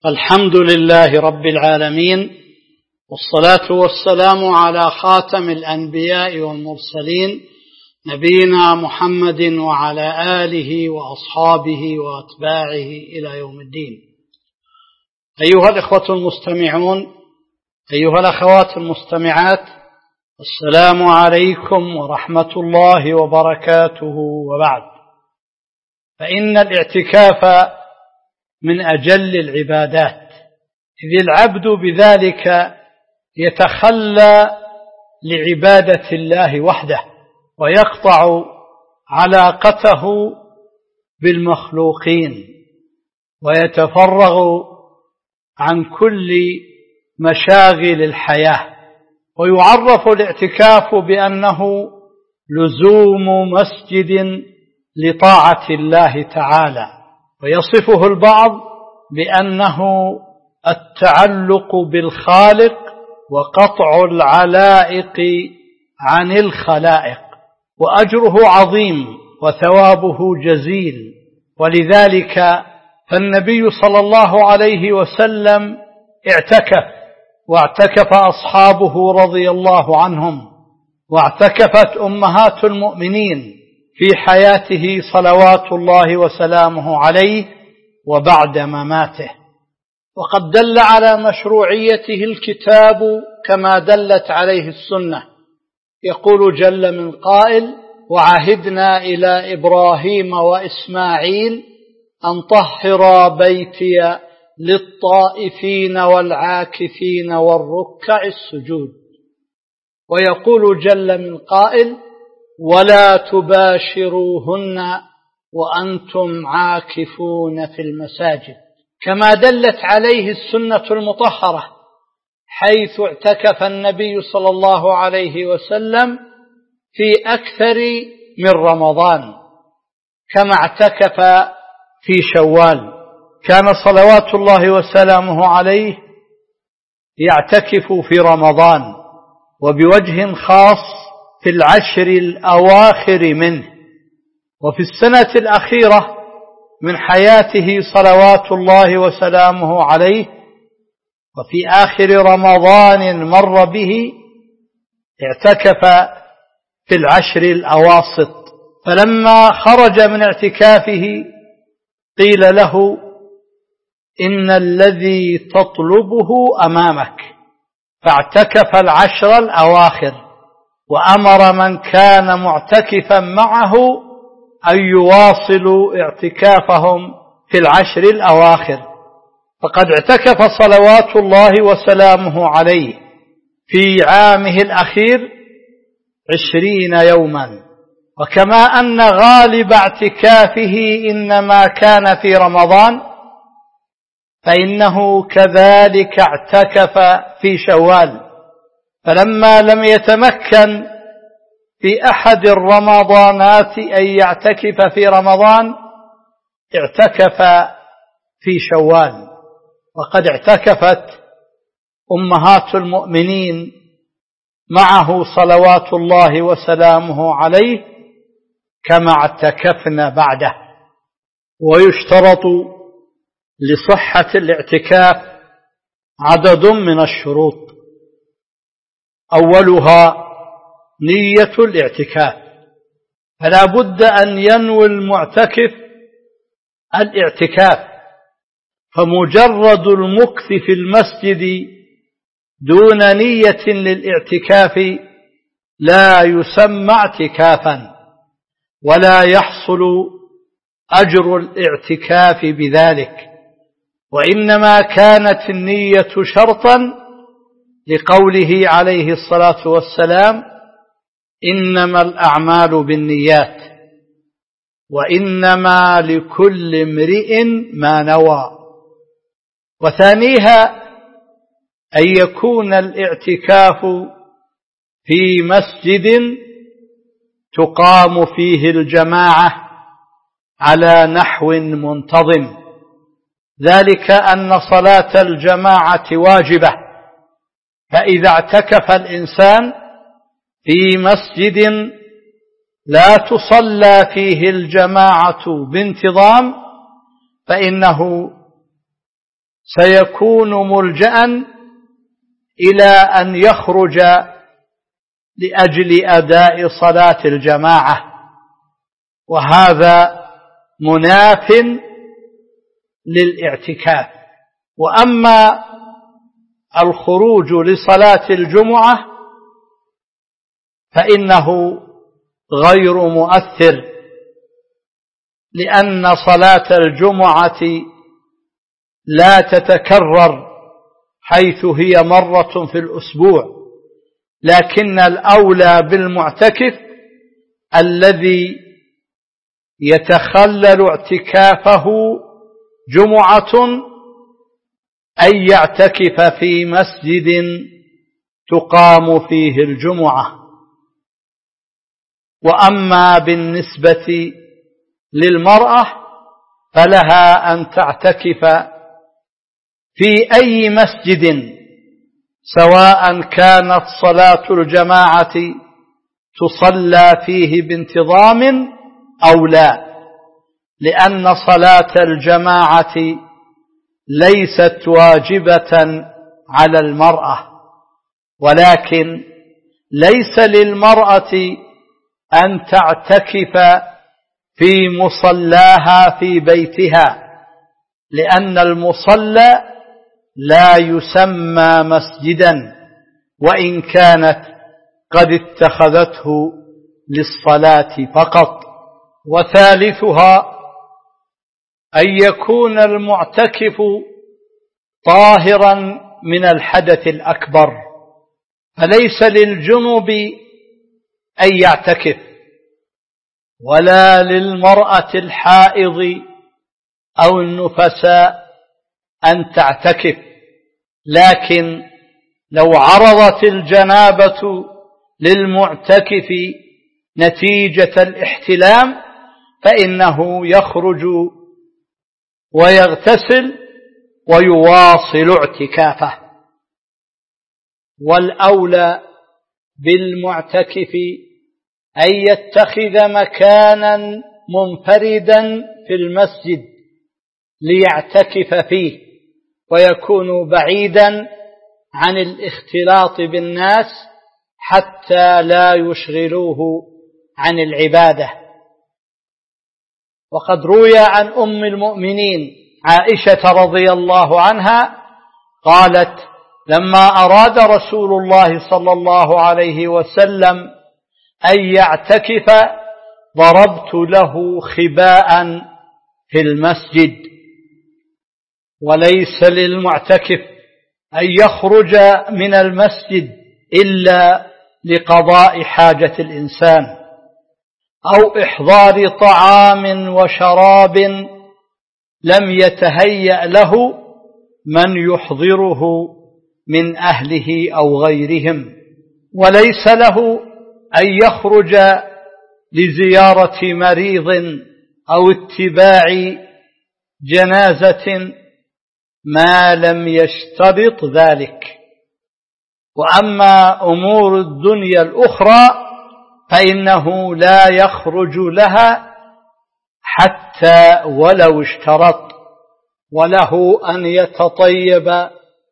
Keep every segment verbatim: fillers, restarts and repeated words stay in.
الحمد لله رب العالمين، والصلاة والسلام على خاتم الأنبياء والمرسلين نبينا محمد وعلى آله وأصحابه وأتباعه إلى يوم الدين. أيها الإخوة المستمعون، أيها الأخوات المستمعات، السلام عليكم ورحمة الله وبركاته. وبعد، فإن الاعتكاف من أجل العبادات، إذ العبد بذلك يتخلى لعبادة الله وحده ويقطع علاقته بالمخلوقين ويتفرغ عن كل مشاغل الحياة. ويعرف الاعتكاف بأنه لزوم مسجد لطاعة الله تعالى، ويصفه البعض بأنه التعلق بالخالق وقطع العلائق عن الخلائق، وأجره عظيم وثوابه جزيل. ولذلك فالنبي صلى الله عليه وسلم اعتكف، واعتكف أصحابه رضي الله عنهم، واعتكفت أمهات المؤمنين في حياته صلوات الله وسلامه عليه وبعد مماته. وقد دل على مشروعيته الكتاب كما دلت عليه السنة. يقول جل من قائل: وعهدنا إلى إبراهيم وإسماعيل أن طهرا بيتي للطائفين والعاكفين والركع السجود. ويقول جل من قائل: ولا تباشروهن وأنتم عاكفون في المساجد. كما دلت عليه السنة المطهرة، حيث اعتكف النبي صلى الله عليه وسلم في أكثر من رمضان، كما اعتكف في شوال. كان صلوات الله وسلامه عليه يعتكف في رمضان، وبوجه خاص في العشر الأواخر منه، وفي السنة الأخيرة من حياته صلوات الله وسلامه عليه، وفي آخر رمضان مر به اعتكف في العشر الأواسط. فلما خرج من اعتكافه قيل له: إن الذي تطلبه أمامك. فاعتكف العشر الأواخر، وأمر من كان معتكفا معه أن يواصلوا اعتكافهم في العشر الأواخر. فقد اعتكف صلوات الله وسلامه عليه في عامه الأخير عشرين يوما. وكما أن غالب اعتكافه إنما كان في رمضان، فإنه كذلك اعتكف في شوال. فلما لم يتمكن في أحد الرمضانات أن يعتكف في رمضان اعتكف في شوال. وقد اعتكفت أمهات المؤمنين معه صلوات الله وسلامه عليه كما اعتكفنا بعده. ويشترط لصحة الاعتكاف عدد من الشروط، أولها نية الاعتكاف، فلا بد أن ينوي المعتكف الاعتكاف، فمجرد المكث في المسجد دون نية للاعتكاف لا يسمى اعتكافا، ولا يحصل أجر الاعتكاف بذلك، وإنما كانت النية شرطا لقوله عليه الصلاة والسلام: إنما الأعمال بالنيات وإنما لكل امرئ ما نوى. وثانيها أن يكون الاعتكاف في مسجد تقام فيه الجماعة على نحو منتظم، ذلك أن صلاة الجماعة واجبة. فإذا اعتكف الإنسان في مسجد لا تصلى فيه الجماعة بانتظام فإنه سيكون ملجأ إلى أن يخرج لأجل أداء صلاة الجماعة، وهذا مناف للاعتكاف. وأما الخروج لصلاة الجمعة فإنه غير مؤثر، لأن صلاة الجمعة لا تتكرر حيث هي مرة في الأسبوع، لكن الأولى بالمعتكف الذي يتخلل اعتكافه جمعة أن يعتكف في مسجد تقام فيه الجمعة. وأما بالنسبة للمرأة فلها أن تعتكف في أي مسجد، سواء كانت صلاة الجماعة تصلى فيه بانتظام أو لا، لأن صلاة الجماعة ليست واجبة على المرأة، ولكن ليس للمرأة أن تعتكف في مصلاها في بيتها، لأن المصلى لا يسمى مسجدا وإن كانت قد اتخذته للصلاة فقط. وثالثها أن يكون المعتكف طاهرا من الحدث الأكبر، فليس للجنب أن يعتكف ولا للمرأة الحائض أو النفساء أن تعتكف، لكن لو عرضت الجنابة للمعتكف نتيجة الاحتلام فإنه يخرج ويغتسل ويواصل اعتكافه. والأولى بالمعتكف أن يتخذ مكانا منفردا في المسجد ليعتكف فيه، ويكون بعيدا عن الاختلاط بالناس حتى لا يشغلوه عن العبادة. وقد روي عن أم المؤمنين عائشة رضي الله عنها قالت: لما أراد رسول الله صلى الله عليه وسلم أن يعتكف ضربت له خباء في المسجد. وليس للمعتكف أن يخرج من المسجد إلا لقضاء حاجة الإنسان أو إحضار طعام وشراب لم يتهيأ له من يحضره من أهله أو غيرهم. وليس له أن يخرج لزيارة مريض أو اتباع جنازة ما لم يشترط ذلك. وأما أمور الدنيا الأخرى فإنه لا يخرج لها حتى ولو اشترط، وله أن يتطيب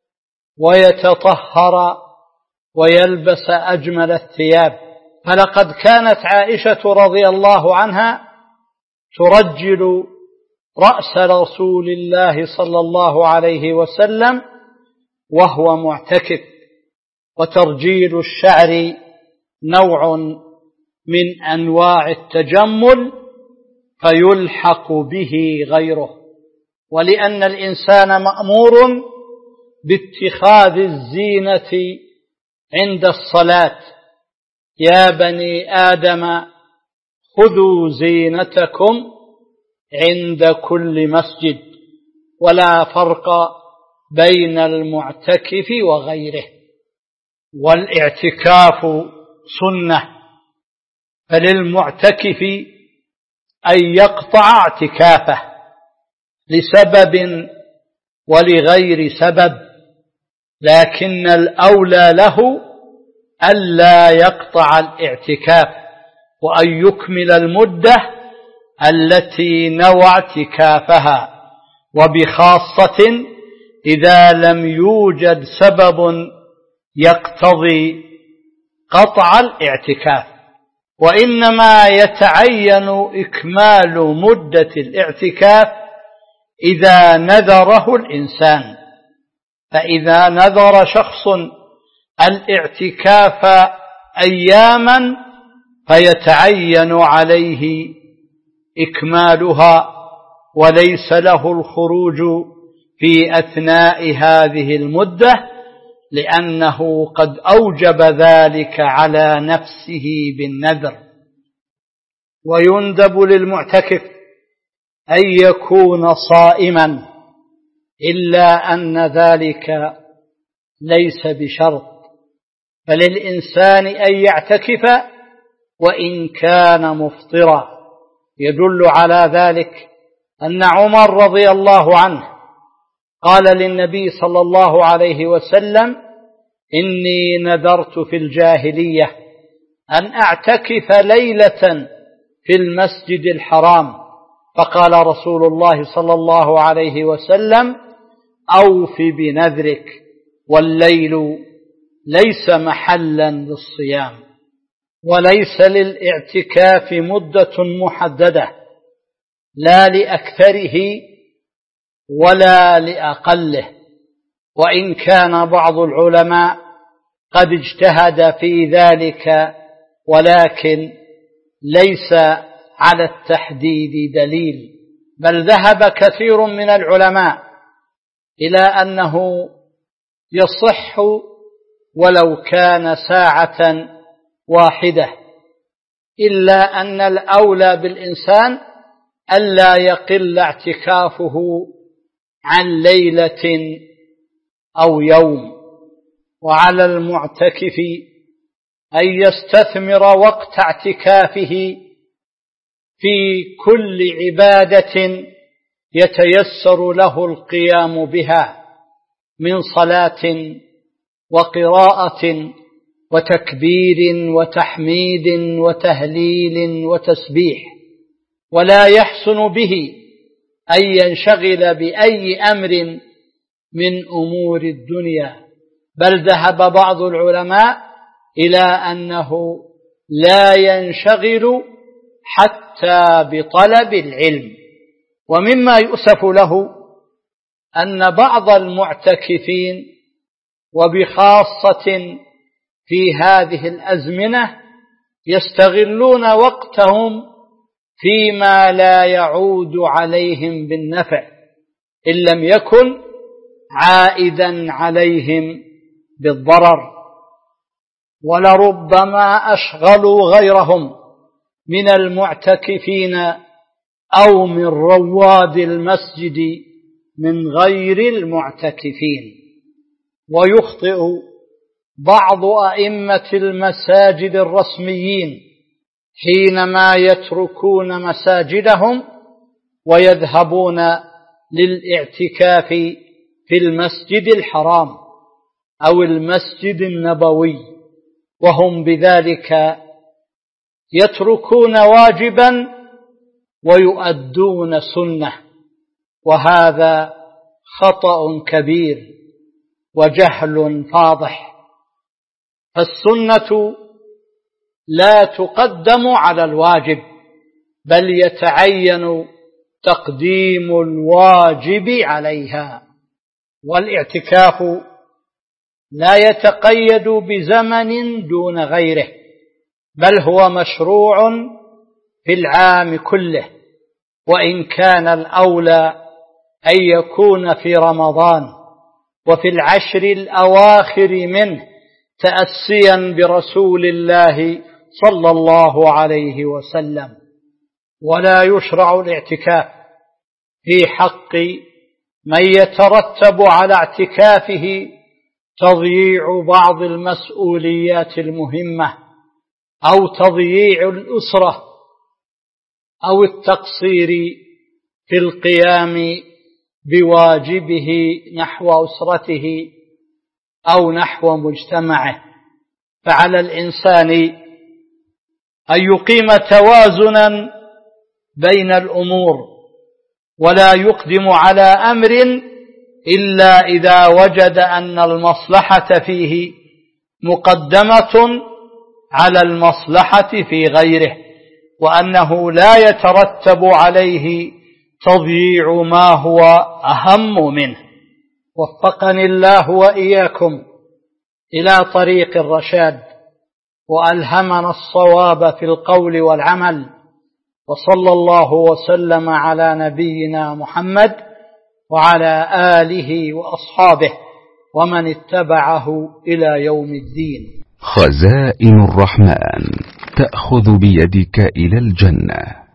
ويتطهر ويلبس أجمل الثياب. فلقد كانت عائشة رضي الله عنها ترجل رأس رسول الله صلى الله عليه وسلم وهو معتكف، وترجيل الشعر نوع من أنواع التجمل فيلحق به غيره. ولأن الإنسان مأمور باتخاذ الزينة عند الصلاة: يا بني آدم خذوا زينتكم عند كل مسجد، ولا فرق بين المعتكف وغيره. والاعتكاف سنة، فللمعتكف أن يقطع اعتكافه لسبب ولغير سبب، لكن الأولى له ألا يقطع الاعتكاف وأن يكمل المدة التي نوى اعتكافها، وبخاصة إذا لم يوجد سبب يقتضي قطع الاعتكاف، وإنما يتعين إكمال مدة الاعتكاف إذا نذره الإنسان. فإذا نذر شخص الاعتكاف أياما فيتعين عليه إكمالها، وليس له الخروج في أثناء هذه المدة، لأنه قد أوجب ذلك على نفسه بالنذر. ويندب للمعتكف أن يكون صائما، إلا أن ذلك ليس بشرط، فللإنسان أن يعتكف وإن كان مفطرا. يدل على ذلك أن عمر رضي الله عنه قال للنبي صلى الله عليه وسلم: إني نذرت في الجاهلية أن أعتكف ليلة في المسجد الحرام، فقال رسول الله صلى الله عليه وسلم: أوف بنذرك، والليل ليس محلا للصيام. وليس للاعتكاف مدة محددة، لا لأكثره ولا لأقله، وإن كان بعض العلماء قد اجتهد في ذلك، ولكن ليس على التحديد دليل، بل ذهب كثير من العلماء إلى أنه يصح ولو كان ساعة واحدة، إلا أن الأولى بالإنسان ألا يقل اعتكافه عن ليلة أو يوم. وعلى المعتكف أن يستثمر وقت اعتكافه في كل عبادة يتيسر له القيام بها من صلاة وقراءة وتكبير وتحميد وتهليل وتسبيح، ولا يحسن به أن ينشغل بأي أمر من أمور الدنيا، بل ذهب بعض العلماء إلى أنه لا ينشغل حتى بطلب العلم. ومما يؤسف له أن بعض المعتكفين، وبخاصة في هذه الأزمنة، يستغلون وقتهم فيما لا يعود عليهم بالنفع إن لم يكن عائدا عليهم بالضرر. ولربما أشغلوا غيرهم من المعتكفين أو من رواد المسجد من غير المعتكفين. ويخطئ بعض أئمة المساجد الرسميين حينما يتركون مساجدهم ويذهبون للاعتكاف في المسجد الحرام أو المسجد النبوي، وهم بذلك يتركون واجبا ويؤدون سنة، وهذا خطأ كبير وجهل فاضح. فالسنة لا تقدم على الواجب، بل يتعين تقديم الواجب عليها. والاعتكاف لا يتقيد بزمن دون غيره، بل هو مشروع في العام كله، وإن كان الأولى أن يكون في رمضان وفي العشر الأواخر منه، تأسيا برسول الله صلى الله عليه وسلم. ولا يشرع الاعتكاف في حق من يترتب على اعتكافه تضييع بعض المسؤوليات المهمة، أو تضييع الأسرة، أو التقصير في القيام بواجبه نحو أسرته أو نحو مجتمعه. فعلى الإنسان أن يقيم توازنا بين الأمور، ولا يقدم على أمر إلا إذا وجد أن المصلحة فيه مقدمة على المصلحة في غيره، وأنه لا يترتب عليه تضييع ما هو أهم منه. وفقني الله وإياكم إلى طريق الرشاد، وألهمنا الصواب في القول والعمل، وصلى الله وسلم على نبينا محمد وعلى آله وأصحابه ومن اتبعه إلى يوم الدين. خزائن الرحمن تأخذ بيدك إلى الجنة.